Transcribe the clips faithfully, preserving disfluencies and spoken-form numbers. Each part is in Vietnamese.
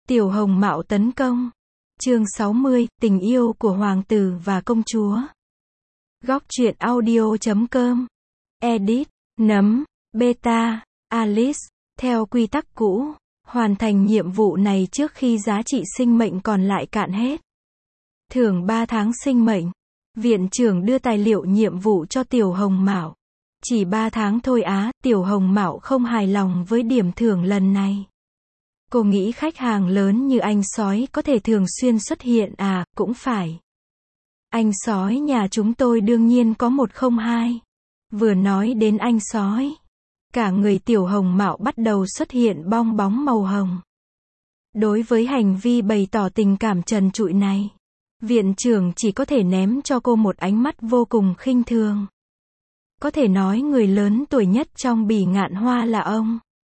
Tiểu Hồng Mạo tấn công. Chương sáu mươi, tình yêu của hoàng tử và công chúa. Góc truyện audio chấm com. Edit, nấm, beta, Alice, theo quy tắc cũ, hoàn thành nhiệm vụ này trước khi giá trị sinh mệnh còn lại cạn hết. Thưởng ba tháng sinh mệnh. Viện trưởng đưa tài liệu nhiệm vụ cho Tiểu Hồng Mạo. Chỉ ba tháng thôi á, Tiểu Hồng Mạo không hài lòng với điểm thưởng lần này. Cô nghĩ khách hàng lớn như anh sói có thể thường xuyên xuất hiện à, cũng phải. Anh sói nhà chúng tôi đương nhiên có một không hai. Vừa nói đến anh sói, cả người Tiểu Hồng Mạo bắt đầu xuất hiện bong bóng màu hồng. Đối với hành vi bày tỏ tình cảm trần trụi này, viện trưởng chỉ có thể ném cho cô một ánh mắt vô cùng khinh thường. Có thể nói người lớn tuổi nhất trong Bỉ Ngạn Hoa là ông.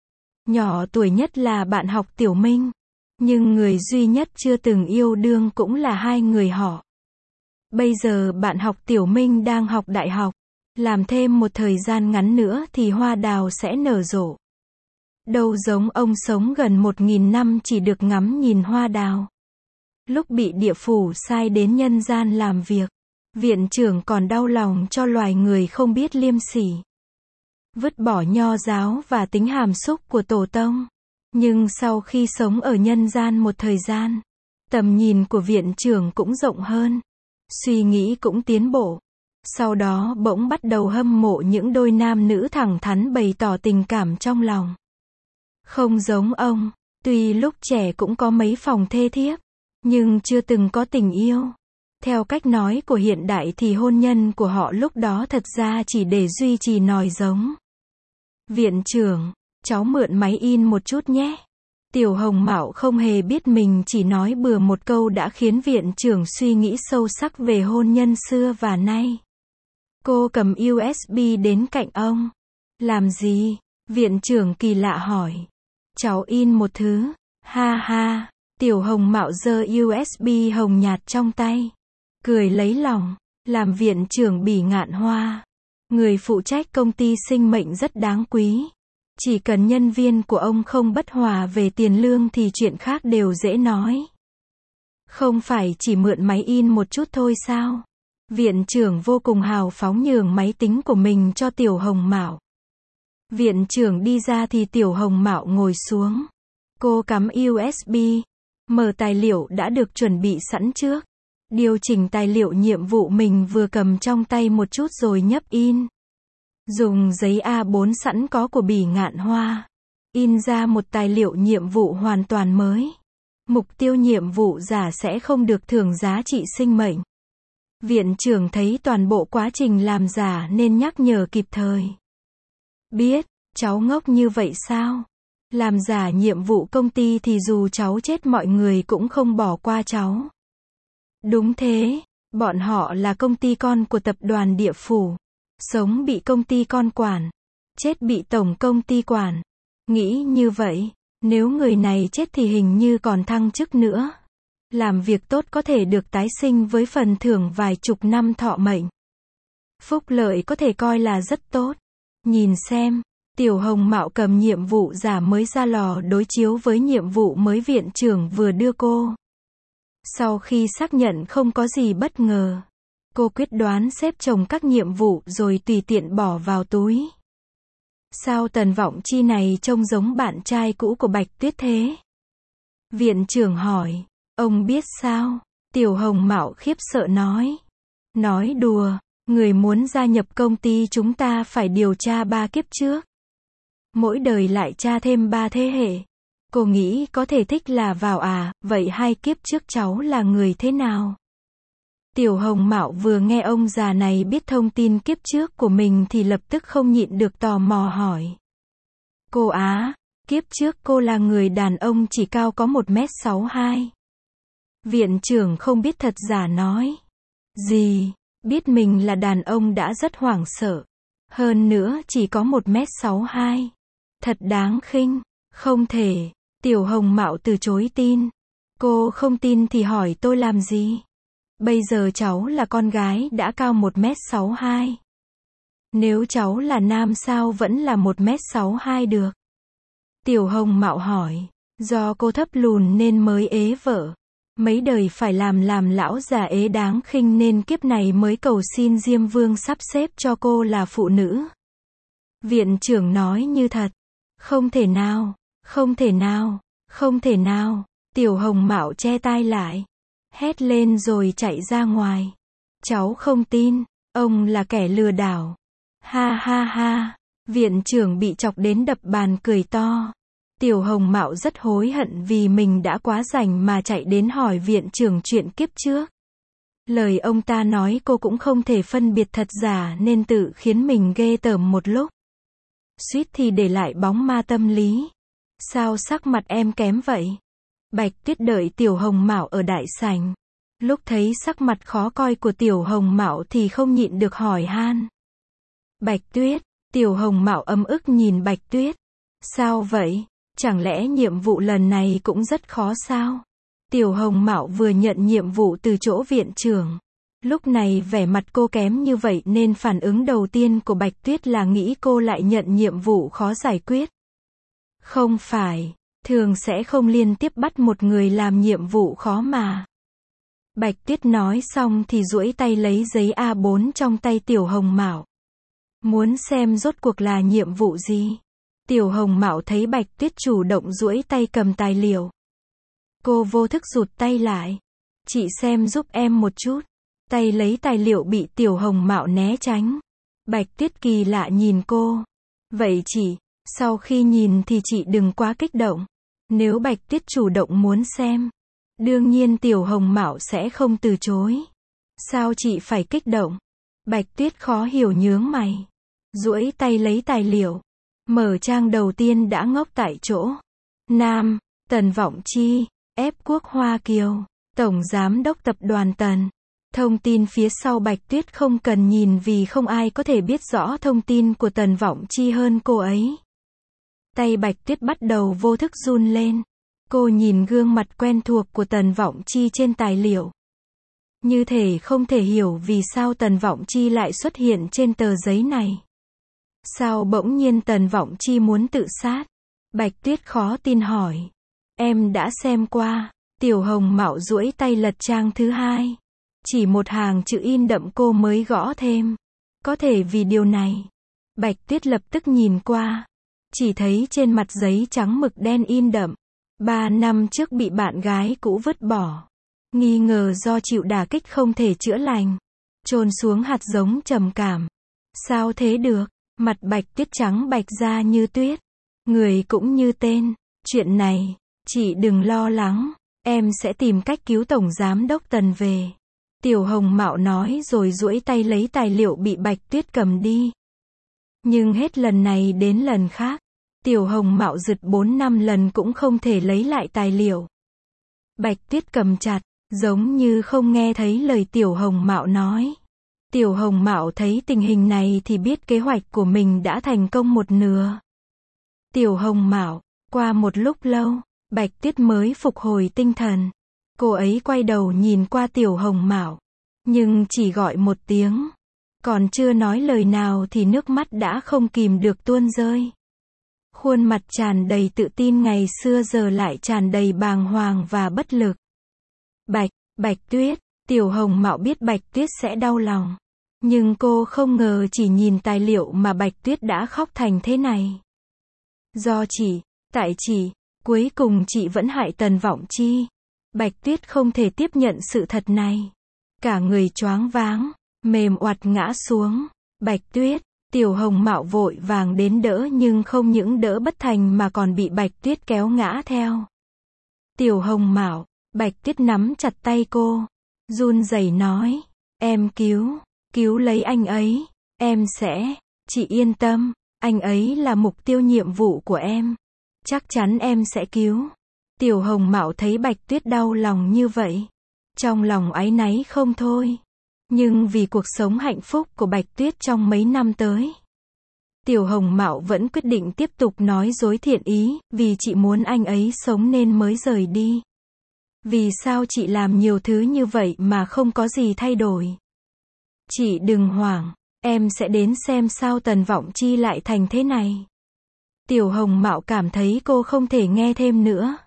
Nhỏ tuổi nhất là bạn học Tiểu Minh. Nhưng người duy nhất chưa từng yêu đương cũng là hai người họ. Bây giờ bạn học Tiểu Minh đang học đại học. Làm thêm một thời gian ngắn nữa thì hoa đào sẽ nở rộ. Đâu giống ông sống gần một nghìn năm chỉ được ngắm nhìn hoa đào. Lúc bị địa phủ sai đến nhân gian làm việc, viện trưởng còn đau lòng cho loài người không biết liêm sỉ. Vứt bỏ nho giáo và tính hàm xúc của tổ tông. Nhưng sau khi sống ở nhân gian một thời gian, tầm nhìn của viện trưởng cũng rộng hơn. Suy nghĩ cũng tiến bộ. Sau đó bỗng bắt đầu hâm mộ những đôi nam nữ thẳng thắn bày tỏ tình cảm trong lòng. Không giống ông, tuy lúc trẻ cũng có mấy phòng thê thiếp, nhưng chưa từng có tình yêu. Theo cách nói của hiện đại thì hôn nhân của họ lúc đó thật ra chỉ để duy trì nòi giống. Viện trưởng, cháu mượn máy in một chút nhé. Tiểu Hồng Mạo không hề biết mình chỉ nói bừa một câu đã khiến viện trưởng suy nghĩ sâu sắc về hôn nhân xưa và nay. Cô cầm u ét bê đến cạnh ông. Làm gì? Viện trưởng kỳ lạ hỏi. Cháu in một thứ. Ha ha. Tiểu Hồng Mạo giơ u ét bê hồng nhạt trong tay. Cười lấy lòng. Làm viện trưởng Bỉ Ngạn Hoa, người phụ trách công ty sinh mệnh rất đáng quý. Chỉ cần nhân viên của ông không bất hòa về tiền lương thì chuyện khác đều dễ nói. Không phải chỉ mượn máy in một chút thôi sao? Viện trưởng vô cùng hào phóng nhường máy tính của mình cho Tiểu Hồng Mạo. Viện trưởng đi ra thì Tiểu Hồng Mạo ngồi xuống. Cô cắm u ét bê, mở tài liệu đã được chuẩn bị sẵn trước. Điều chỉnh tài liệu nhiệm vụ mình vừa cầm trong tay một chút rồi nhấp in. Dùng giấy a bốn sẵn có của Bỉ Ngạn Hoa, in ra một tài liệu nhiệm vụ hoàn toàn mới. Mục tiêu nhiệm vụ giả sẽ không được thưởng giá trị sinh mệnh. Viện trưởng thấy toàn bộ quá trình làm giả nên nhắc nhở kịp thời. Biết, cháu ngốc như vậy sao? Làm giả nhiệm vụ công ty thì dù cháu chết mọi người cũng không bỏ qua cháu. Đúng thế, bọn họ là công ty con của tập đoàn địa phủ. Sống bị công ty con quản, chết bị tổng công ty quản. Nghĩ như vậy, nếu người này chết thì hình như còn thăng chức nữa. Làm việc tốt có thể được tái sinh với phần thưởng vài chục năm thọ mệnh. Phúc lợi có thể coi là rất tốt. Nhìn xem, Tiểu Hồng Mạo cầm nhiệm vụ giả mới ra lò đối chiếu với nhiệm vụ mới viện trưởng vừa đưa cô. Sau khi xác nhận không có gì bất ngờ, cô quyết đoán xếp chồng các nhiệm vụ rồi tùy tiện bỏ vào túi. Sao Tần Vọng Chi này trông giống bạn trai cũ của Bạch Tuyết thế? Viện trưởng hỏi. Ông biết sao? Tiểu Hồng Mạo khiếp sợ nói. Nói đùa, người muốn gia nhập công ty chúng ta phải điều tra ba kiếp trước. Mỗi đời lại tra thêm ba thế hệ. Cô nghĩ có thể thích là vào à, vậy hai kiếp trước cháu là người thế nào? Tiểu Hồng Mạo vừa nghe ông già này biết thông tin kiếp trước của mình thì lập tức không nhịn được tò mò hỏi. Cô á, kiếp trước cô là người đàn ông chỉ cao có một mét sáu hai. Viện trưởng không biết thật giả nói. Gì, biết mình là đàn ông đã rất hoảng sợ. Hơn nữa chỉ có một mét sáu hai. Thật đáng khinh, không thể. Tiểu Hồng Mạo từ chối tin. Cô không tin thì hỏi tôi làm gì? Bây giờ cháu là con gái đã cao một mét sáu hai. Nếu cháu là nam sao vẫn là một mét sáu hai được? Tiểu Hồng Mạo hỏi. Do cô thấp lùn nên mới ế vợ. Mấy đời phải làm làm lão già ế đáng khinh nên kiếp này mới cầu xin Diêm Vương sắp xếp cho cô là phụ nữ. Viện trưởng nói như thật. Không thể nào, không thể nào, không thể nào. Tiểu Hồng Mạo che tai lại. Hét lên rồi chạy ra ngoài. Cháu không tin, ông là kẻ lừa đảo. Ha ha ha. Viện trưởng bị chọc đến đập bàn cười to. Tiểu Hồng Mạo rất hối hận vì mình đã quá rảnh mà chạy đến hỏi viện trưởng chuyện kiếp trước. Lời ông ta nói cô cũng không thể phân biệt thật giả nên tự khiến mình ghê tởm một lúc. Suýt thì để lại bóng ma tâm lý. Sao sắc mặt em kém vậy? Bạch Tuyết đợi Tiểu Hồng Mạo ở đại sảnh. Lúc thấy sắc mặt khó coi của Tiểu Hồng Mạo thì không nhịn được hỏi han. Bạch Tuyết, Tiểu Hồng Mạo ấm ức nhìn Bạch Tuyết. Sao vậy? Chẳng lẽ nhiệm vụ lần này cũng rất khó sao? Tiểu Hồng Mạo vừa nhận nhiệm vụ từ chỗ viện trưởng. Lúc này vẻ mặt cô kém như vậy nên phản ứng đầu tiên của Bạch Tuyết là nghĩ cô lại nhận nhiệm vụ khó giải quyết. Không phải, thường sẽ không liên tiếp bắt một người làm nhiệm vụ khó mà. Bạch Tuyết nói xong thì duỗi tay lấy giấy A bốn trong tay Tiểu Hồng Mạo. Muốn xem rốt cuộc là nhiệm vụ gì? Tiểu Hồng Mạo thấy Bạch Tuyết chủ động duỗi tay cầm tài liệu. Cô vô thức rụt tay lại. Chị xem giúp em một chút. Tay lấy tài liệu bị Tiểu Hồng Mạo né tránh. Bạch Tuyết kỳ lạ nhìn cô. Vậy chị, sau khi nhìn thì chị đừng quá kích động. Nếu Bạch Tuyết chủ động muốn xem, đương nhiên Tiểu Hồng Mạo sẽ không từ chối. Sao chị phải kích động? Bạch Tuyết khó hiểu nhướng mày. Duỗi tay lấy tài liệu. Mở trang đầu tiên đã ngốc tại chỗ. Nam, Tần Vọng Chi, ép quốc Hoa Kiều, Tổng Giám đốc Tập đoàn Tần. Thông tin phía sau Bạch Tuyết không cần nhìn vì không ai có thể biết rõ thông tin của Tần Vọng Chi hơn cô ấy. Tay Bạch Tuyết bắt đầu vô thức run lên. Cô nhìn gương mặt quen thuộc của Tần Vọng Chi trên tài liệu. Như thể không thể hiểu vì sao Tần Vọng Chi lại xuất hiện trên tờ giấy này. Sao bỗng nhiên Tần Vọng Chi muốn tự sát? Bạch Tuyết khó tin hỏi. Em đã xem qua. Tiểu Hồng Mạo duỗi tay lật trang thứ hai. Chỉ một hàng chữ in đậm cô mới gõ thêm. Có thể vì điều này. Bạch Tuyết lập tức nhìn qua. Chỉ thấy trên mặt giấy trắng mực đen in đậm. Ba năm trước bị bạn gái cũ vứt bỏ. Nghi ngờ do chịu đả kích không thể chữa lành. Chôn xuống hạt giống trầm cảm. Sao thế được? Mặt Bạch Tuyết trắng bạch ra như tuyết. Người cũng như tên. Chuyện này, chị đừng lo lắng. Em sẽ tìm cách cứu Tổng Giám đốc Tần về. Tiểu Hồng Mạo nói rồi duỗi tay lấy tài liệu bị Bạch Tuyết cầm đi. Nhưng hết lần này đến lần khác. Tiểu Hồng Mạo giật bốn năm lần cũng không thể lấy lại tài liệu. Bạch Tuyết cầm chặt, giống như không nghe thấy lời Tiểu Hồng Mạo nói. Tiểu Hồng Mạo thấy tình hình này thì biết kế hoạch của mình đã thành công một nửa. Tiểu Hồng Mạo, qua một lúc lâu, Bạch Tuyết mới phục hồi tinh thần. Cô ấy quay đầu nhìn qua Tiểu Hồng Mạo, nhưng chỉ gọi một tiếng. Còn chưa nói lời nào thì nước mắt đã không kìm được tuôn rơi. Khuôn mặt tràn đầy tự tin ngày xưa giờ lại tràn đầy bàng hoàng và bất lực. Bạch, Bạch Tuyết, Tiểu Hồng Mạo biết Bạch Tuyết sẽ đau lòng. Nhưng cô không ngờ chỉ nhìn tài liệu mà Bạch Tuyết đã khóc thành thế này. Do chị, tại chị, cuối cùng chị vẫn hại Tần Vọng Chi. Bạch Tuyết không thể tiếp nhận sự thật này. Cả người choáng váng, mềm oặt ngã xuống. Bạch Tuyết, Tiểu Hồng Mạo vội vàng đến đỡ nhưng không những đỡ bất thành mà còn bị Bạch Tuyết kéo ngã theo. Tiểu Hồng Mạo, Bạch Tuyết nắm chặt tay cô, run rẩy nói, em cứu, cứu lấy anh ấy, em sẽ, chị yên tâm, anh ấy là mục tiêu nhiệm vụ của em, chắc chắn em sẽ cứu. Tiểu Hồng Mạo thấy Bạch Tuyết đau lòng như vậy, trong lòng áy náy không thôi. Nhưng vì cuộc sống hạnh phúc của Bạch Tuyết trong mấy năm tới, Tiểu Hồng Mạo vẫn quyết định tiếp tục nói dối thiện ý, vì chị muốn anh ấy sống nên mới rời đi. Vì sao chị làm nhiều thứ như vậy mà không có gì thay đổi? Chị đừng hoảng, em sẽ đến xem sao Tần Vọng Chi lại thành thế này. Tiểu Hồng Mạo cảm thấy cô không thể nghe thêm nữa.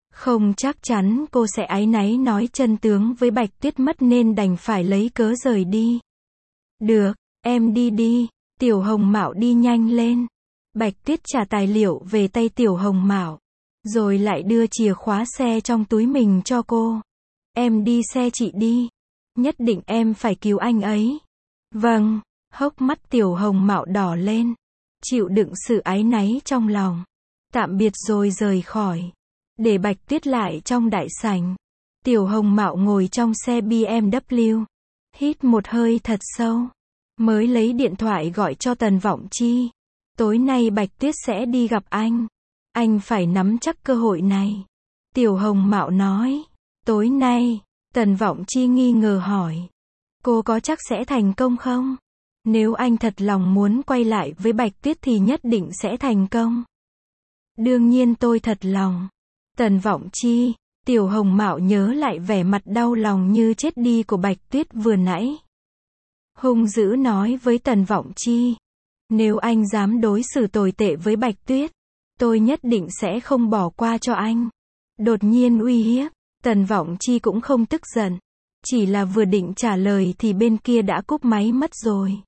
Không chắc chắn cô sẽ áy náy nói chân tướng với Bạch Tuyết mất nên đành phải lấy cớ rời đi. Được, em đi đi. Tiểu Hồng Mạo đi nhanh lên. Bạch Tuyết trả tài liệu về tay Tiểu Hồng Mạo, rồi lại đưa chìa khóa xe trong túi mình cho cô. Em đi xe chị đi. Nhất định em phải cứu anh ấy. Vâng. Hốc mắt Tiểu Hồng Mạo đỏ lên, chịu đựng sự áy náy trong lòng. Tạm biệt rồi rời khỏi. Để Bạch Tuyết lại trong đại sảnh. Tiểu Hồng Mạo ngồi trong xe bê em vê, hít một hơi thật sâu, mới lấy điện thoại gọi cho Tần Vọng Chi. Tối nay Bạch Tuyết sẽ đi gặp anh. Anh phải nắm chắc cơ hội này. Tiểu Hồng Mạo nói. Tối nay, Tần Vọng Chi nghi ngờ hỏi. Cô có chắc sẽ thành công không? Nếu anh thật lòng muốn quay lại với Bạch Tuyết thì nhất định sẽ thành công. Đương nhiên tôi thật lòng. Tần Vọng Chi. Tiểu Hồng Mạo nhớ lại vẻ mặt đau lòng như chết đi của Bạch Tuyết vừa nãy. Hung dữ nói với Tần Vọng Chi. Nếu anh dám đối xử tồi tệ với Bạch Tuyết, tôi nhất định sẽ không bỏ qua cho anh. Đột nhiên uy hiếp. Tần Vọng Chi cũng không tức giận. Chỉ là vừa định trả lời thì bên kia đã cúp máy mất rồi.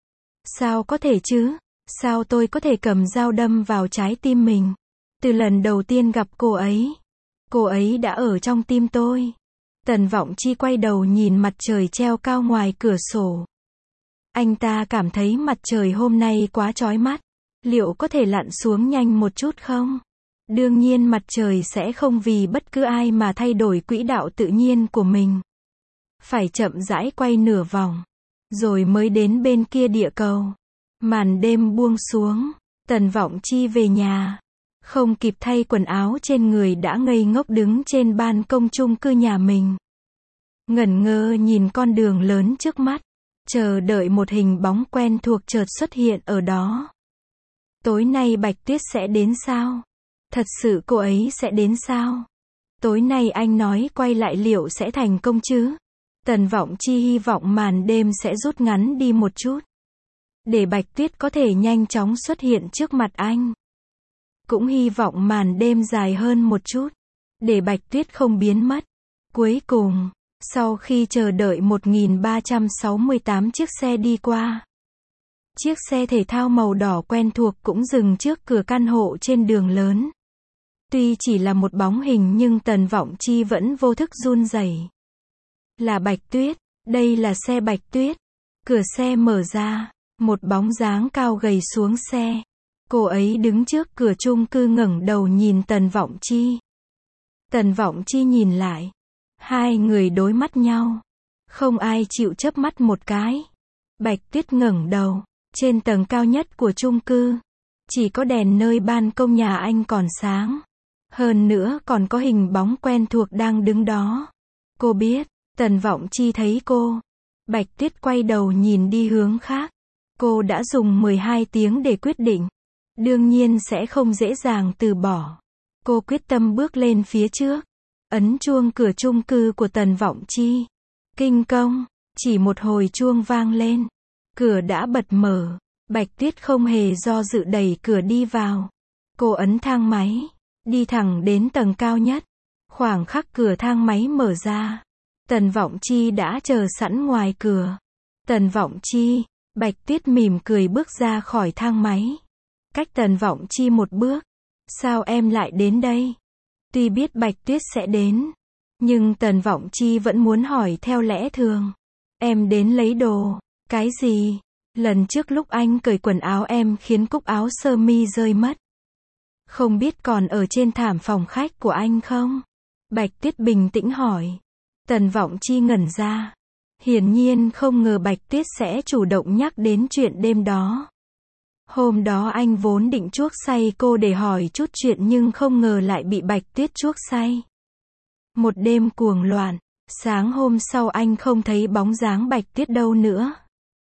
Sao có thể chứ? Sao tôi có thể cầm dao đâm vào trái tim mình? Từ lần đầu tiên gặp cô ấy, cô ấy đã ở trong tim tôi. Tần Vọng Chi quay đầu nhìn mặt trời treo cao ngoài cửa sổ. Anh ta cảm thấy mặt trời hôm nay quá chói mắt. Liệu có thể lặn xuống nhanh một chút không? Đương nhiên mặt trời sẽ không vì bất cứ ai mà thay đổi quỹ đạo tự nhiên của mình. Phải chậm rãi quay nửa vòng, rồi mới đến bên kia địa cầu. Màn đêm buông xuống, Tần Vọng Chi về nhà. Không kịp thay quần áo trên người đã ngây ngốc đứng trên ban công chung cư nhà mình. Ngẩn ngơ nhìn con đường lớn trước mắt, chờ đợi một hình bóng quen thuộc chợt xuất hiện ở đó. Tối nay Bạch Tuyết sẽ đến sao? Thật sự cô ấy sẽ đến sao? Tối nay anh nói quay lại liệu sẽ thành công chứ? Tần Vọng Chi hy vọng màn đêm sẽ rút ngắn đi một chút, để Bạch Tuyết có thể nhanh chóng xuất hiện trước mặt anh. Cũng hy vọng màn đêm dài hơn một chút, để Bạch Tuyết không biến mất. Cuối cùng, sau khi chờ đợi một nghìn ba trăm sáu mươi tám chiếc xe đi qua, chiếc xe thể thao màu đỏ quen thuộc cũng dừng trước cửa căn hộ trên đường lớn. Tuy chỉ là một bóng hình nhưng Tần Vọng Chi vẫn vô thức run rẩy. Là Bạch Tuyết, đây là xe Bạch Tuyết. Cửa xe mở ra, một bóng dáng cao gầy xuống xe. Cô ấy đứng trước cửa chung cư ngẩng đầu nhìn Tần Vọng Chi. Tần Vọng Chi nhìn lại. Hai người đối mắt nhau. Không ai chịu chớp mắt một cái. Bạch Tuyết ngẩng đầu. Trên tầng cao nhất của chung cư, chỉ có đèn nơi ban công nhà anh còn sáng. Hơn nữa còn có hình bóng quen thuộc đang đứng đó. Cô biết, Tần Vọng Chi thấy cô. Bạch Tuyết quay đầu nhìn đi hướng khác. Cô đã dùng mười hai tiếng để quyết định. Đương nhiên sẽ không dễ dàng từ bỏ. Cô quyết tâm bước lên phía trước. Ấn chuông cửa chung cư của Tần Vọng Chi. Kinh công, chỉ một hồi chuông vang lên. Cửa đã bật mở. Bạch Tuyết không hề do dự đẩy cửa đi vào. Cô ấn thang máy, đi thẳng đến tầng cao nhất. Khoảng khắc cửa thang máy mở ra, Tần Vọng Chi đã chờ sẵn ngoài cửa. Tần Vọng Chi, Bạch Tuyết mỉm cười bước ra khỏi thang máy. Cách Tần Vọng Chi một bước. Sao em lại đến đây? Tuy biết Bạch Tuyết sẽ đến, nhưng Tần Vọng Chi vẫn muốn hỏi theo lẽ thường. Em đến lấy đồ. Cái gì? Lần trước lúc anh cởi quần áo em khiến cúc áo sơ mi rơi mất. Không biết còn ở trên thảm phòng khách của anh không? Bạch Tuyết bình tĩnh hỏi. Tần Vọng Chi ngẩn ra. Hiển nhiên không ngờ Bạch Tuyết sẽ chủ động nhắc đến chuyện đêm đó. Hôm đó anh vốn định chuốc say cô để hỏi chút chuyện nhưng không ngờ lại bị Bạch Tuyết chuốc say. Một đêm cuồng loạn, sáng hôm sau anh không thấy bóng dáng Bạch Tuyết đâu nữa.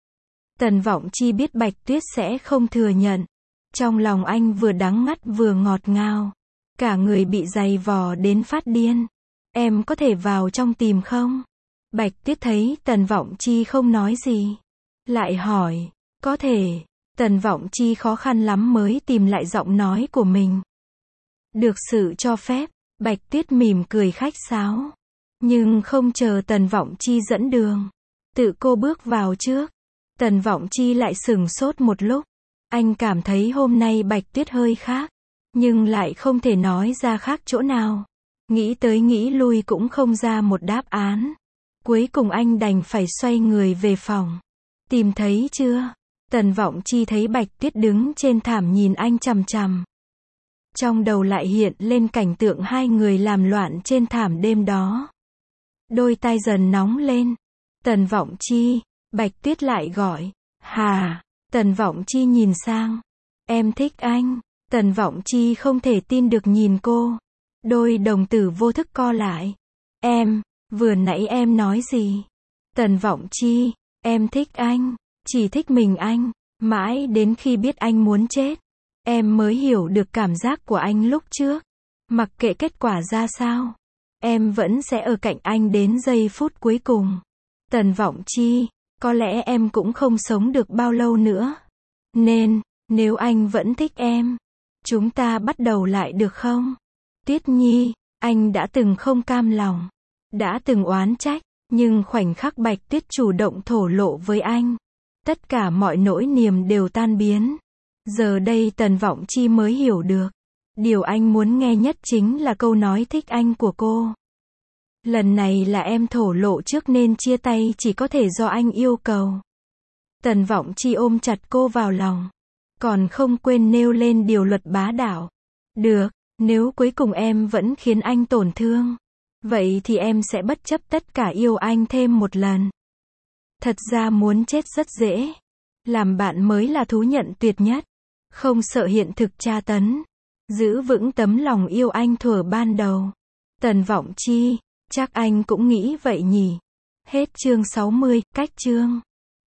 Tần Vọng Chi biết Bạch Tuyết sẽ không thừa nhận. Trong lòng anh vừa đắng ngắt vừa ngọt ngào. Cả người bị giày vò đến phát điên. Em có thể vào trong tìm không? Bạch Tuyết thấy Tần Vọng Chi không nói gì, lại hỏi. Có thể. Tần Vọng Chi khó khăn lắm mới tìm lại giọng nói của mình. Được sự cho phép, Bạch Tuyết mỉm cười khách sáo. Nhưng không chờ Tần Vọng Chi dẫn đường. Tự cô bước vào trước. Tần Vọng Chi lại sửng sốt một lúc. Anh cảm thấy hôm nay Bạch Tuyết hơi khác. Nhưng lại không thể nói ra khác chỗ nào. Nghĩ tới nghĩ lui cũng không ra một đáp án. Cuối cùng anh đành phải xoay người về phòng. Tìm thấy chưa? Tần Vọng Chi thấy Bạch Tuyết đứng trên thảm nhìn anh chằm chằm. Trong đầu lại hiện lên cảnh tượng hai người làm loạn trên thảm đêm đó. Đôi tai dần nóng lên. Tần Vọng Chi, Bạch Tuyết lại gọi. Hà, Tần Vọng Chi nhìn sang. Em thích anh. Tần Vọng Chi không thể tin được nhìn cô. Đôi đồng tử vô thức co lại. Em, vừa nãy em nói gì? Tần Vọng Chi, em thích anh. Chỉ thích mình anh. Mãi đến khi biết anh muốn chết. Em mới hiểu được cảm giác của anh lúc trước. Mặc kệ kết quả ra sao. Em vẫn sẽ ở cạnh anh đến giây phút cuối cùng. Tần Vọng Chi, có lẽ em cũng không sống được bao lâu nữa. Nên, nếu anh vẫn thích em, chúng ta bắt đầu lại được không? Tuyết Nhi, anh đã từng không cam lòng. Đã từng oán trách. Nhưng khoảnh khắc Bạch Tuyết chủ động thổ lộ với anh. Tất cả mọi nỗi niềm đều tan biến. Giờ đây Tần Vọng Chi mới hiểu được. Điều anh muốn nghe nhất chính là câu nói thích anh của cô. Lần này là em thổ lộ trước nên chia tay chỉ có thể do anh yêu cầu. Tần Vọng Chi ôm chặt cô vào lòng. Còn không quên nêu lên điều luật bá đạo. Được, nếu cuối cùng em vẫn khiến anh tổn thương. Vậy thì em sẽ bất chấp tất cả yêu anh thêm một lần. Thật ra muốn chết rất dễ. Làm bạn mới là thú nhận tuyệt nhất. Không sợ hiện thực tra tấn. Giữ vững tấm lòng yêu anh thuở ban đầu. Tần Vọng Chi, chắc anh cũng nghĩ vậy nhỉ. Hết chương sáu mươi, cách chương.